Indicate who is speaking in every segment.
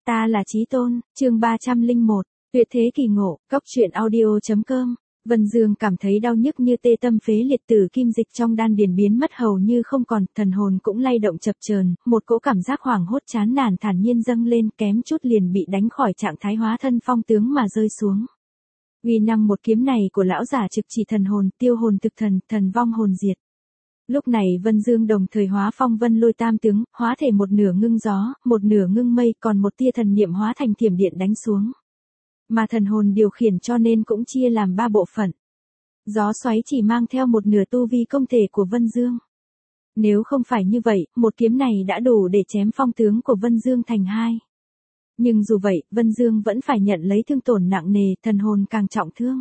Speaker 1: Ta là Chí Tôn, chương 301, tuyệt thế kỳ ngộ, cóc truyện audio.com. Vân Dương cảm thấy đau nhức như tê tâm phế liệt, tử kim dịch trong đan điền biến mất hầu như không còn, thần hồn cũng lay động chập chờn, một cỗ cảm giác hoảng hốt chán nản thản nhiên dâng lên, kém chút liền bị đánh khỏi trạng thái hóa thân phong tướng mà rơi xuống. Uy năng một kiếm này của lão giả trực chỉ thần hồn, tiêu hồn thực thần, thần vong hồn diệt. Lúc này Vân Dương đồng thời hóa phong vân lôi tam tướng, hóa thể một nửa ngưng gió, một nửa ngưng mây, còn một tia thần niệm hóa thành thiểm điện đánh xuống. Mà thần hồn điều khiển cho nên cũng chia làm 3 bộ phận. Gió xoáy chỉ mang theo một nửa tu vi công thể của Vân Dương. Nếu không phải như vậy, một kiếm này đã đủ để chém phong tướng của Vân Dương thành hai. Nhưng dù vậy, Vân Dương vẫn phải nhận lấy thương tổn nặng nề, thần hồn càng trọng thương.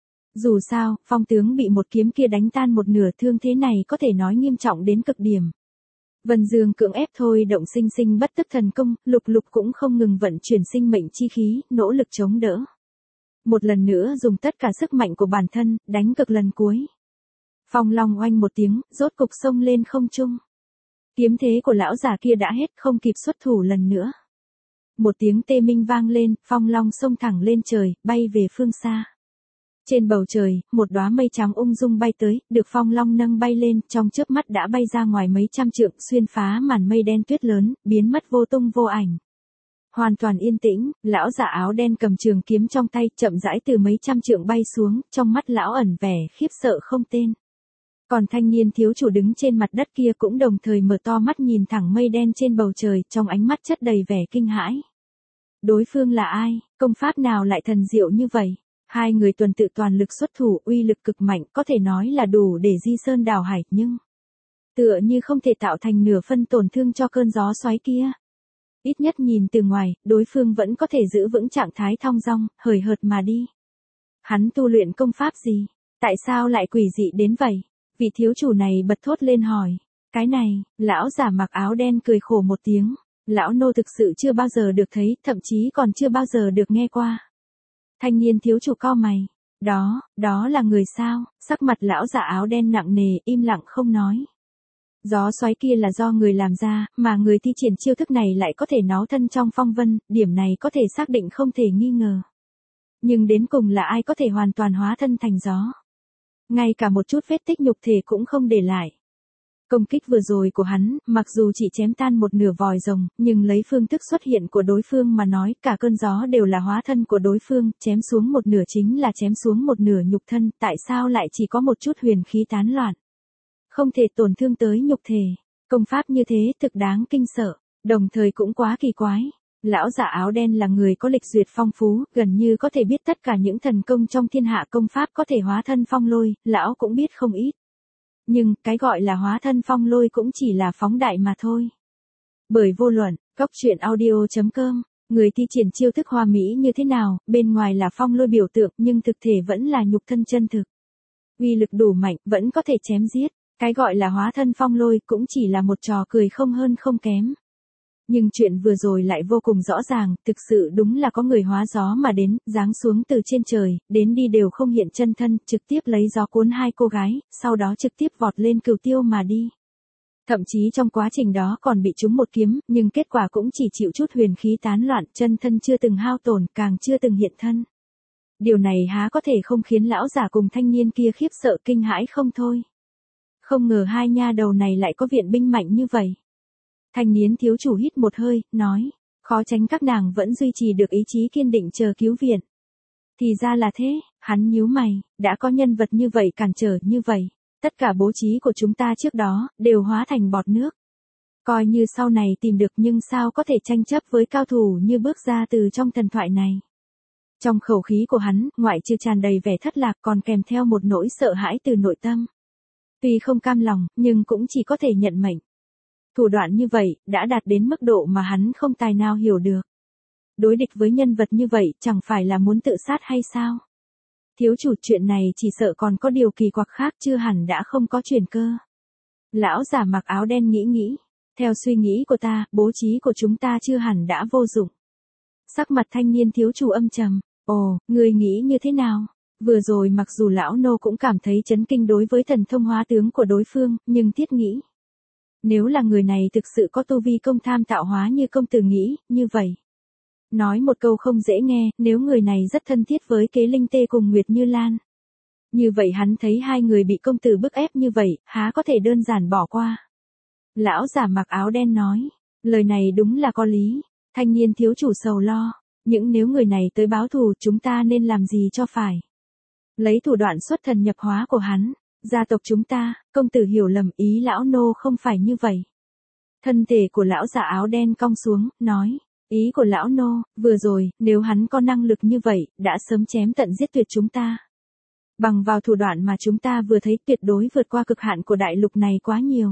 Speaker 1: Dù sao, phong tướng bị một kiếm kia đánh tan một nửa, thương thế này có thể nói nghiêm trọng đến cực điểm. Vân Dương cưỡng ép thôi động sinh sinh bất tức thần công, lục lục cũng không ngừng vận chuyển sinh mệnh chi khí, nỗ lực chống đỡ. Một lần nữa dùng tất cả sức mạnh của bản thân, đánh cực lần cuối. Phong long oanh một tiếng, rốt cục xông lên không trung. Kiếm thế của lão già kia đã hết, không kịp xuất thủ lần nữa. Một tiếng tê minh vang lên, phong long xông thẳng lên trời, bay về phương xa. Trên bầu trời, một đóa mây trắng ung dung bay tới, được phong long nâng bay lên, trong chớp mắt đã bay ra ngoài mấy trăm trượng, xuyên phá màn mây đen tuyết lớn, biến mất vô tung vô ảnh. Hoàn toàn yên tĩnh, lão giả áo đen cầm trường kiếm trong tay, chậm rãi từ mấy trăm trượng bay xuống, trong mắt lão ẩn vẻ khiếp sợ không tên. Còn thanh niên thiếu chủ đứng trên mặt đất kia cũng đồng thời mở to mắt nhìn thẳng mây đen trên bầu trời, trong ánh mắt chất đầy vẻ kinh hãi. Đối phương là ai, công pháp nào lại thần diệu như vậy? Hai người tuần tự toàn lực xuất thủ, uy lực cực mạnh, có thể nói là đủ để di sơn đảo hải, nhưng tựa như không thể tạo thành nửa phân tổn thương cho cơn gió xoáy kia. Ít nhất nhìn từ ngoài, đối phương vẫn có thể giữ vững trạng thái thong dong, hời hợt mà đi. Hắn tu luyện công pháp gì? Tại sao lại quỷ dị đến vậy? Vị thiếu chủ này bật thốt lên hỏi. Cái này, lão giả mặc áo đen cười khổ một tiếng. Lão nô thực sự chưa bao giờ được thấy, thậm chí còn chưa bao giờ được nghe qua. Thanh niên thiếu chủ cau mày. Đó là người sao? Sắc mặt lão giả áo đen nặng nề, im lặng không nói. Gió xoáy kia là do người làm ra, mà người thi triển chiêu thức này lại có thể náo thân trong phong vân, điểm này có thể xác định không thể nghi ngờ. Nhưng đến cùng là ai có thể hoàn toàn hóa thân thành gió? Ngay cả một chút vết tích nhục thể cũng không để lại. Công kích vừa rồi của hắn, mặc dù chỉ chém tan một nửa vòi rồng, nhưng lấy phương thức xuất hiện của đối phương mà nói, cả cơn gió đều là hóa thân của đối phương, chém xuống một nửa chính là chém xuống một nửa nhục thân, tại sao lại chỉ có một chút huyền khí tán loạn? Không thể tổn thương tới nhục thể. Công pháp như thế thực đáng kinh sợ, đồng thời cũng quá kỳ quái. Lão giả áo đen là người có lịch duyệt phong phú, gần như có thể biết tất cả những thần công trong thiên hạ, công pháp có thể hóa thân phong lôi, lão cũng biết không ít. Nhưng, cái gọi là hóa thân phong lôi cũng chỉ là phóng đại mà thôi. Bởi vô luận, cóc truyện audio.com, người thi triển chiêu thức hoa mỹ như thế nào, bên ngoài là phong lôi biểu tượng nhưng thực thể vẫn là nhục thân chân thực. Uy lực đủ mạnh, vẫn có thể chém giết. Cái gọi là hóa thân phong lôi cũng chỉ là một trò cười không hơn không kém. Nhưng chuyện vừa rồi lại vô cùng rõ ràng, thực sự đúng là có người hóa gió mà đến, giáng xuống từ trên trời, đến đi đều không hiện chân thân, trực tiếp lấy gió cuốn hai cô gái, sau đó trực tiếp vọt lên Cửu Tiêu mà đi. Thậm chí trong quá trình đó còn bị trúng một kiếm, nhưng kết quả cũng chỉ chịu chút huyền khí tán loạn, chân thân chưa từng hao tổn, càng chưa từng hiện thân. Điều này há có thể không khiến lão giả cùng thanh niên kia khiếp sợ kinh hãi không thôi. Không ngờ hai nha đầu này lại có viện binh mạnh như vậy. Thanh niên thiếu chủ hít một hơi, nói, khó tránh các nàng vẫn duy trì được ý chí kiên định chờ cứu viện. Thì ra là thế, hắn nhíu mày, đã có nhân vật như vậy cản trở như vậy, tất cả bố trí của chúng ta trước đó, đều hóa thành bọt nước. Coi như sau này tìm được nhưng sao có thể tranh chấp với cao thủ như bước ra từ trong thần thoại này. Trong khẩu khí của hắn, ngoại trừ tràn đầy vẻ thất lạc còn kèm theo một nỗi sợ hãi từ nội tâm. Tuy không cam lòng, nhưng cũng chỉ có thể nhận mệnh. Thủ đoạn như vậy, đã đạt đến mức độ mà hắn không tài nào hiểu được. Đối địch với nhân vật như vậy, chẳng phải là muốn tự sát hay sao? Thiếu chủ, chuyện này chỉ sợ còn có điều kỳ quặc khác, chưa hẳn đã không có chuyển cơ. Lão giả mặc áo đen nghĩ. Theo suy nghĩ của ta, bố trí của chúng ta chưa hẳn đã vô dụng. Sắc mặt thanh niên thiếu chủ âm trầm. Ồ, người nghĩ như thế nào? Vừa rồi mặc dù lão nô cũng cảm thấy chấn kinh đối với thần thông hóa tướng của đối phương, nhưng thiết nghĩ. Nếu là người này thực sự có tu vi công tham tạo hóa như công tử nghĩ, như vậy. Nói một câu không dễ nghe, nếu người này rất thân thiết với Kế Linh Tê cùng Nguyệt Như Lan. Như vậy hắn thấy hai người bị công tử bức ép như vậy, há có thể đơn giản bỏ qua. Lão giả mặc áo đen nói, lời này đúng là có lý. Thanh niên thiếu chủ sầu lo, những nếu người này tới báo thù chúng ta nên làm gì cho phải. Lấy thủ đoạn xuất thần nhập hóa của hắn, gia tộc chúng ta, công tử hiểu lầm, ý lão nô không phải như vậy. Thân thể của lão giả áo đen cong xuống, nói, ý của lão nô, vừa rồi, nếu hắn có năng lực như vậy, đã sớm chém tận giết tuyệt chúng ta. Bằng vào thủ đoạn mà chúng ta vừa thấy tuyệt đối vượt qua cực hạn của đại lục này quá nhiều.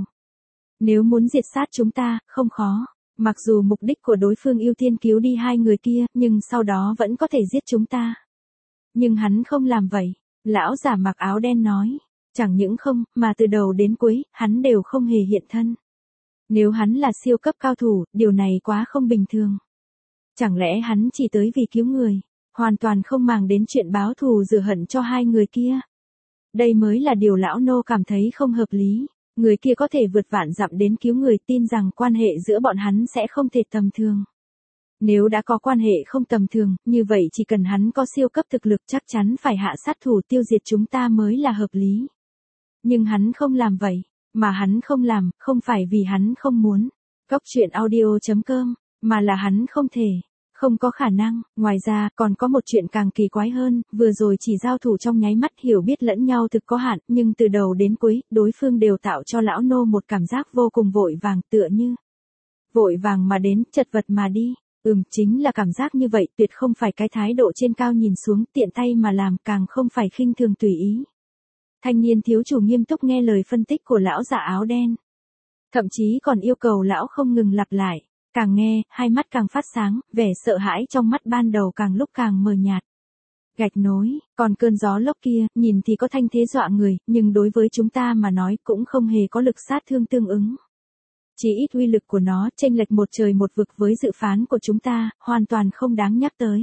Speaker 1: Nếu muốn diệt sát chúng ta, không khó. Mặc dù mục đích của đối phương ưu tiên cứu đi hai người kia, nhưng sau đó vẫn có thể giết chúng ta. Nhưng hắn không làm vậy. Lão giả mặc áo đen nói. Chẳng những không, mà từ đầu đến cuối, hắn đều không hề hiện thân. Nếu hắn là siêu cấp cao thủ, điều này quá không bình thường. Chẳng lẽ hắn chỉ tới vì cứu người, hoàn toàn không màng đến chuyện báo thù rửa hận cho hai người kia. Đây mới là điều lão nô cảm thấy không hợp lý. Người kia có thể vượt vạn dặm đến cứu người, tin rằng quan hệ giữa bọn hắn sẽ không thể tầm thường. Nếu đã có quan hệ không tầm thường, như vậy chỉ cần hắn có siêu cấp thực lực chắc chắn phải hạ sát thủ tiêu diệt chúng ta mới là hợp lý. Nhưng hắn không làm vậy, mà hắn không làm, không phải vì hắn không muốn. Góc truyện audio.com, mà là hắn không thể. Không có khả năng, ngoài ra, còn có một chuyện càng kỳ quái hơn, vừa rồi chỉ giao thủ trong nháy mắt hiểu biết lẫn nhau thực có hạn, nhưng từ đầu đến cuối, đối phương đều tạo cho lão nô một cảm giác vô cùng vội vàng, tựa như vội vàng mà đến, chật vật mà đi. Chính là cảm giác như vậy, tuyệt không phải cái thái độ trên cao nhìn xuống, tiện tay mà làm, càng không phải khinh thường tùy ý. Thanh niên thiếu chủ nghiêm túc nghe lời phân tích của lão giả áo đen. Thậm chí còn yêu cầu lão không ngừng lặp lại. Càng nghe, hai mắt càng phát sáng, vẻ sợ hãi trong mắt ban đầu càng lúc càng mờ nhạt. Gạch nối, còn cơn gió lốc kia, nhìn thì có thanh thế dọa người, nhưng đối với chúng ta mà nói cũng không hề có lực sát thương tương ứng. Chỉ ít uy lực của nó chênh lệch một trời một vực với dự phán của chúng ta, hoàn toàn không đáng nhắc tới.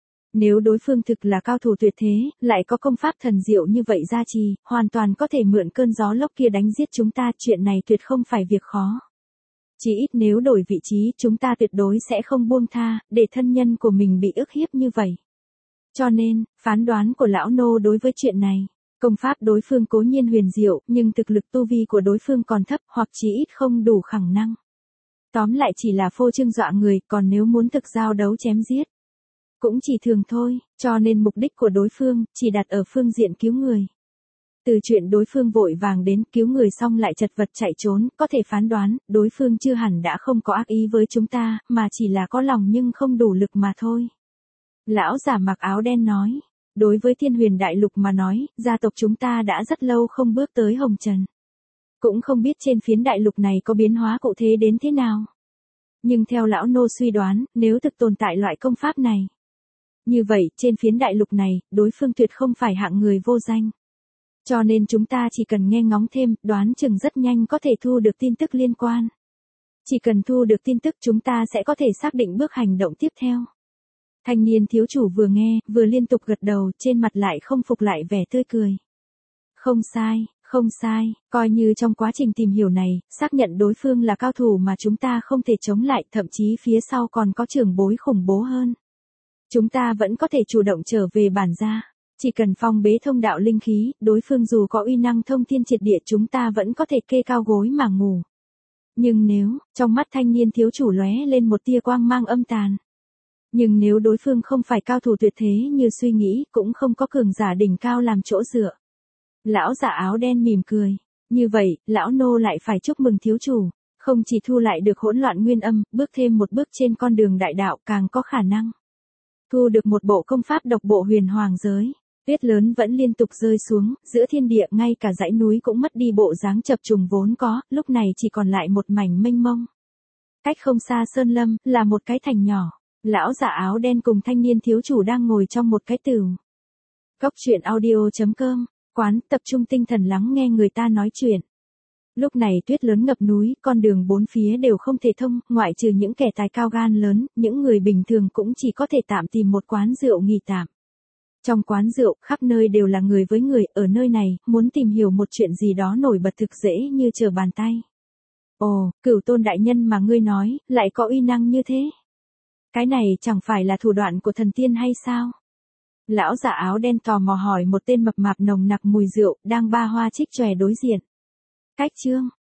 Speaker 1: Nếu đối phương thực là cao thủ tuyệt thế, lại có công pháp thần diệu như vậy gia trì, hoàn toàn có thể mượn cơn gió lốc kia đánh giết chúng ta, chuyện này tuyệt không phải việc khó. Chỉ ít nếu đổi vị trí chúng ta tuyệt đối sẽ không buông tha, để thân nhân của mình bị ức hiếp như vậy. Cho nên, phán đoán của lão nô đối với chuyện này, công pháp đối phương cố nhiên huyền diệu, nhưng thực lực tu vi của đối phương còn thấp hoặc chỉ ít không đủ khả năng. Tóm lại chỉ là phô trương dọa người, còn nếu muốn thực giao đấu chém giết, cũng chỉ thường thôi, cho nên mục đích của đối phương, chỉ đặt ở phương diện cứu người. Từ chuyện đối phương vội vàng đến cứu người xong lại chật vật chạy trốn, có thể phán đoán, đối phương chưa hẳn đã không có ác ý với chúng ta, mà chỉ là có lòng nhưng không đủ lực mà thôi. Lão giả mặc áo đen nói, đối với Thiên Huyền Đại Lục mà nói, gia tộc chúng ta đã rất lâu không bước tới hồng trần. Cũng không biết trên phiến đại lục này có biến hóa cụ thể đến thế nào. Nhưng theo lão nô suy đoán, nếu thực tồn tại loại công pháp này, như vậy, trên phiến đại lục này, đối phương tuyệt không phải hạng người vô danh. Cho nên chúng ta chỉ cần nghe ngóng thêm, đoán chừng rất nhanh có thể thu được tin tức liên quan. Chỉ cần thu được tin tức chúng ta sẽ có thể xác định bước hành động tiếp theo. Thanh niên thiếu chủ vừa nghe, vừa liên tục gật đầu, trên mặt lại không phục lại vẻ tươi cười. Không sai, không sai, coi như trong quá trình tìm hiểu này, xác nhận đối phương là cao thủ mà chúng ta không thể chống lại, thậm chí phía sau còn có trưởng bối khủng bố hơn. Chúng ta vẫn có thể chủ động trở về bản gia. Chỉ cần phong bế thông đạo linh khí, đối phương dù có uy năng thông thiên triệt địa chúng ta vẫn có thể kê cao gối mà ngủ. Nhưng nếu, trong mắt thanh niên thiếu chủ lóe lên một tia quang mang âm tàn. Nhưng nếu đối phương không phải cao thủ tuyệt thế như suy nghĩ, cũng không có cường giả đỉnh cao làm chỗ dựa. Lão giả áo đen mỉm cười. Như vậy, lão nô lại phải chúc mừng thiếu chủ. Không chỉ thu lại được hỗn loạn nguyên âm, bước thêm một bước trên con đường đại đạo càng có khả năng. Thu được một bộ công pháp độc bộ huyền hoàng giới. Tuyết lớn vẫn liên tục rơi xuống, giữa thiên địa ngay cả dãy núi cũng mất đi bộ dáng chập trùng vốn có, lúc này chỉ còn lại một mảnh mênh mông. Cách không xa sơn lâm, là một cái thành nhỏ. Lão giả áo đen cùng thanh niên thiếu chủ đang ngồi trong một cái tửu. Góc truyện audio.com, quán tập trung tinh thần lắng nghe người ta nói chuyện. Lúc này tuyết lớn ngập núi, con đường bốn phía đều không thể thông, ngoại trừ những kẻ tài cao gan lớn, những người bình thường cũng chỉ có thể tạm tìm một quán rượu nghỉ tạm. Trong quán rượu, khắp nơi đều là người với người, ở nơi này, muốn tìm hiểu một chuyện gì đó nổi bật thực dễ như trở bàn tay. Ồ, Cửu Tôn đại nhân mà ngươi nói, lại có uy năng như thế. Cái này chẳng phải là thủ đoạn của thần tiên hay sao? Lão giả áo đen tò mò hỏi một tên mập mạp nồng nặc mùi rượu, đang ba hoa trích chòe đối diện. Cách chương.